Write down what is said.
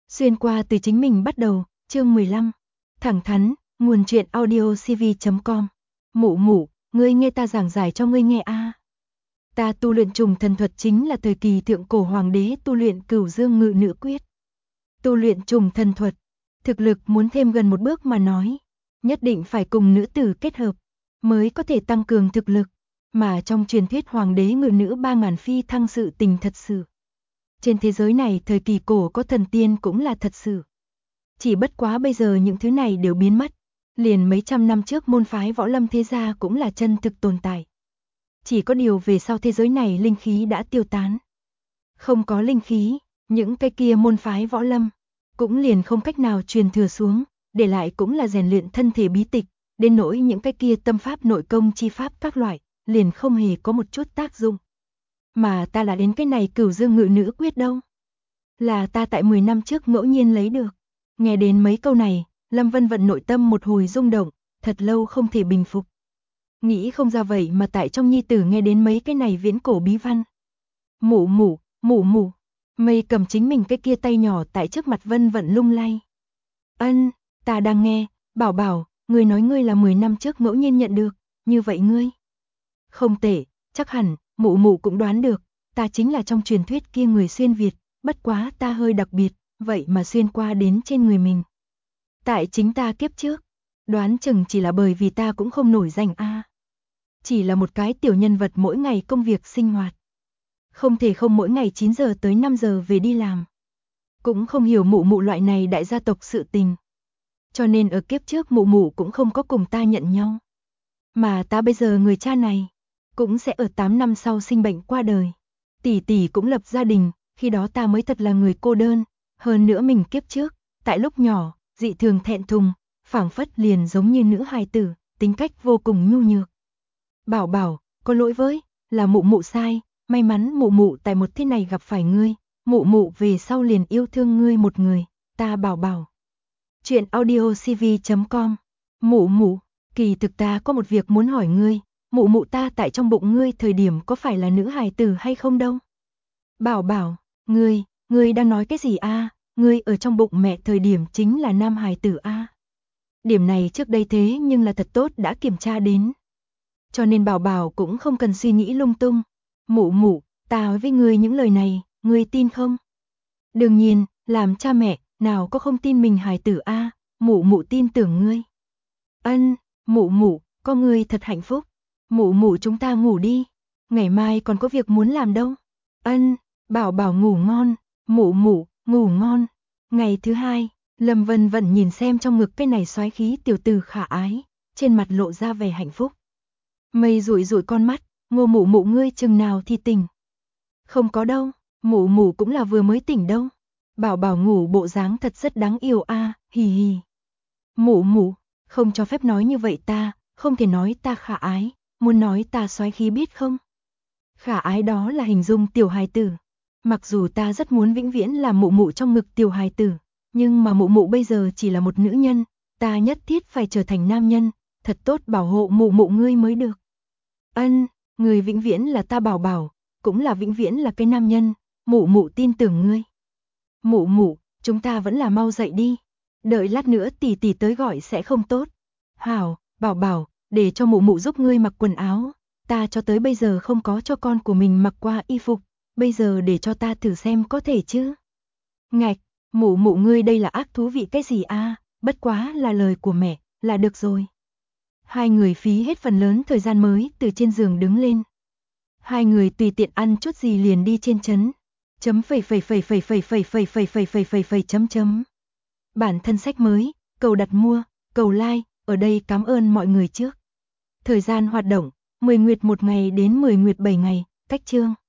Xuyên qua từ chính mình bắt đầu, chương 15. Thẳng thắn, nguồn truyện audio cv.com. Mụ mụ, ngươi nghe ta giảng giải cho ngươi nghe a. Ta tu luyện trùng thần thuật chính là thời kỳ thượng cổ hoàng đế tu luyện Cửu Dương Ngự Nữ Quyết. Tu luyện trùng thần thuật, thực lực muốn thêm gần một bước mà nói, nhất định phải cùng nữ tử kết hợp, mới có thể tăng cường thực lực, mà trong truyền thuyết hoàng đế ngự nữ 3000 phi thăng sự tình thật sự. Trên thế giới này thời kỳ cổ có thần tiên cũng là thật sự. Chỉ bất quá bây giờ những thứ này đều biến mất, liền mấy trăm năm trước môn phái võ lâm thế gia cũng là chân thực tồn tại. Chỉ có điều về sau thế giới này linh khí đã tiêu tán. Không có linh khí, những cái kia môn phái võ lâm cũng liền không cách nào truyền thừa xuống, để lại cũng là rèn luyện thân thể bí tịch, đến nỗi những cái kia tâm pháp nội công chi pháp các loại, liền không hề có một chút tác dụng. Mà ta là đến cái này Cửu Dương Ngự Nữ Quyết đâu. Là ta tại 10 năm trước ngẫu nhiên lấy được. Nghe đến mấy câu này, Lâm Vân Vận nội tâm một hồi rung động, thật lâu không thể bình phục. Nghĩ không ra vậy mà tại trong nhi tử nghe đến mấy cái này viễn cổ bí văn. Mụ mụ, Mây cầm chính mình cái kia tay nhỏ tại trước mặt Vân Vận lung lay. Ân, ta đang nghe, bảo bảo, ngươi nói ngươi là 10 năm trước ngẫu nhiên nhận được, như vậy ngươi. Không tệ, chắc hẳn, mụ cũng đoán được, ta chính là trong truyền thuyết kia người xuyên Việt, bất quá ta hơi đặc biệt, vậy mà xuyên qua đến trên người mình. Tại chính ta kiếp trước, đoán chừng chỉ là bởi vì ta cũng không nổi danh a. Chỉ là một cái tiểu nhân vật mỗi ngày công việc sinh hoạt. Không thể không mỗi ngày 9 giờ tới 5 giờ về đi làm. Cũng không hiểu mụ loại này đại gia tộc sự tình. Cho nên ở kiếp trước mụ cũng không có cùng ta nhận nhau. Mà ta bây giờ người cha này, cũng sẽ ở 8 năm sau sinh bệnh qua đời. Tỷ cũng lập gia đình, khi đó ta mới thật là người cô đơn. Hơn nữa mình kiếp trước, tại lúc nhỏ, dị thường thẹn thùng, phảng phất liền giống như nữ hài tử, tính cách vô cùng nhu nhược. Bảo, có lỗi với, là mụ sai, may mắn mụ tại một thế này gặp phải ngươi, mụ về sau liền yêu thương ngươi một người, ta bảo. Chuyện audio cv.com. Mụ, kỳ thực ta có một việc muốn hỏi ngươi, mụ ta tại trong bụng ngươi thời điểm có phải là nữ hài tử hay không đâu? Bảo, ngươi đang nói cái gì a? Ngươi ở trong bụng mẹ thời điểm chính là nam hài tử a. Điểm này trước đây thế nhưng là thật tốt đã kiểm tra đến. Cho nên bảo cũng không cần suy nghĩ lung tung. Mụ, ta nói với ngươi những lời này, ngươi tin không? Đương nhiên, làm cha mẹ, nào có không tin mình hài tử a, mụ tin tưởng ngươi. Ân, mụ, có ngươi thật hạnh phúc. Mụ chúng ta ngủ đi, ngày mai còn có việc muốn làm đâu. Ân, bảo ngủ ngon, mụ, ngủ ngon. Ngày thứ hai, Lâm Vân Vận nhìn xem trong ngực cái này soái khí tiểu tử khả ái, trên mặt lộ ra vẻ hạnh phúc. Mây rủi con mắt, Ngô mụ ngươi chừng nào thì tỉnh. Không có đâu, mụ cũng là vừa mới tỉnh đâu. Bảo ngủ bộ dáng thật rất đáng yêu a, hì. Mụ, không cho phép nói như vậy ta, không thể nói ta khả ái, muốn nói ta soái khí biết không? Khả ái đó là hình dung tiểu hài tử. Mặc dù ta rất muốn vĩnh viễn là mụ trong ngực tiểu hài tử, nhưng mà mụ bây giờ chỉ là một nữ nhân, ta nhất thiết phải trở thành nam nhân, thật tốt bảo hộ mụ ngươi mới được. Ân, người vĩnh viễn là ta bảo, cũng là vĩnh viễn là cái nam nhân, mụ tin tưởng ngươi. Mụ, chúng ta vẫn là mau dậy đi, đợi lát nữa tỷ tới gọi sẽ không tốt. Hảo, bảo, để cho mụ giúp ngươi mặc quần áo, ta cho tới bây giờ không có cho con của mình mặc qua y phục, bây giờ để cho ta thử xem có thể chứ. Ngạch, mụ ngươi đây là ác thú vị cái gì a, bất quá là lời của mẹ, là được rồi. Hai người phí hết phần lớn thời gian mới từ trên giường đứng lên. Hai người tùy tiện ăn chút gì liền đi trên trấn. Chấm. Bản thân sách mới, cầu đặt mua, cầu like, ở đây cảm ơn mọi người trước. Thời gian hoạt động, 10 nguyệt 1 ngày đến 10 nguyệt 7 ngày, cách chương.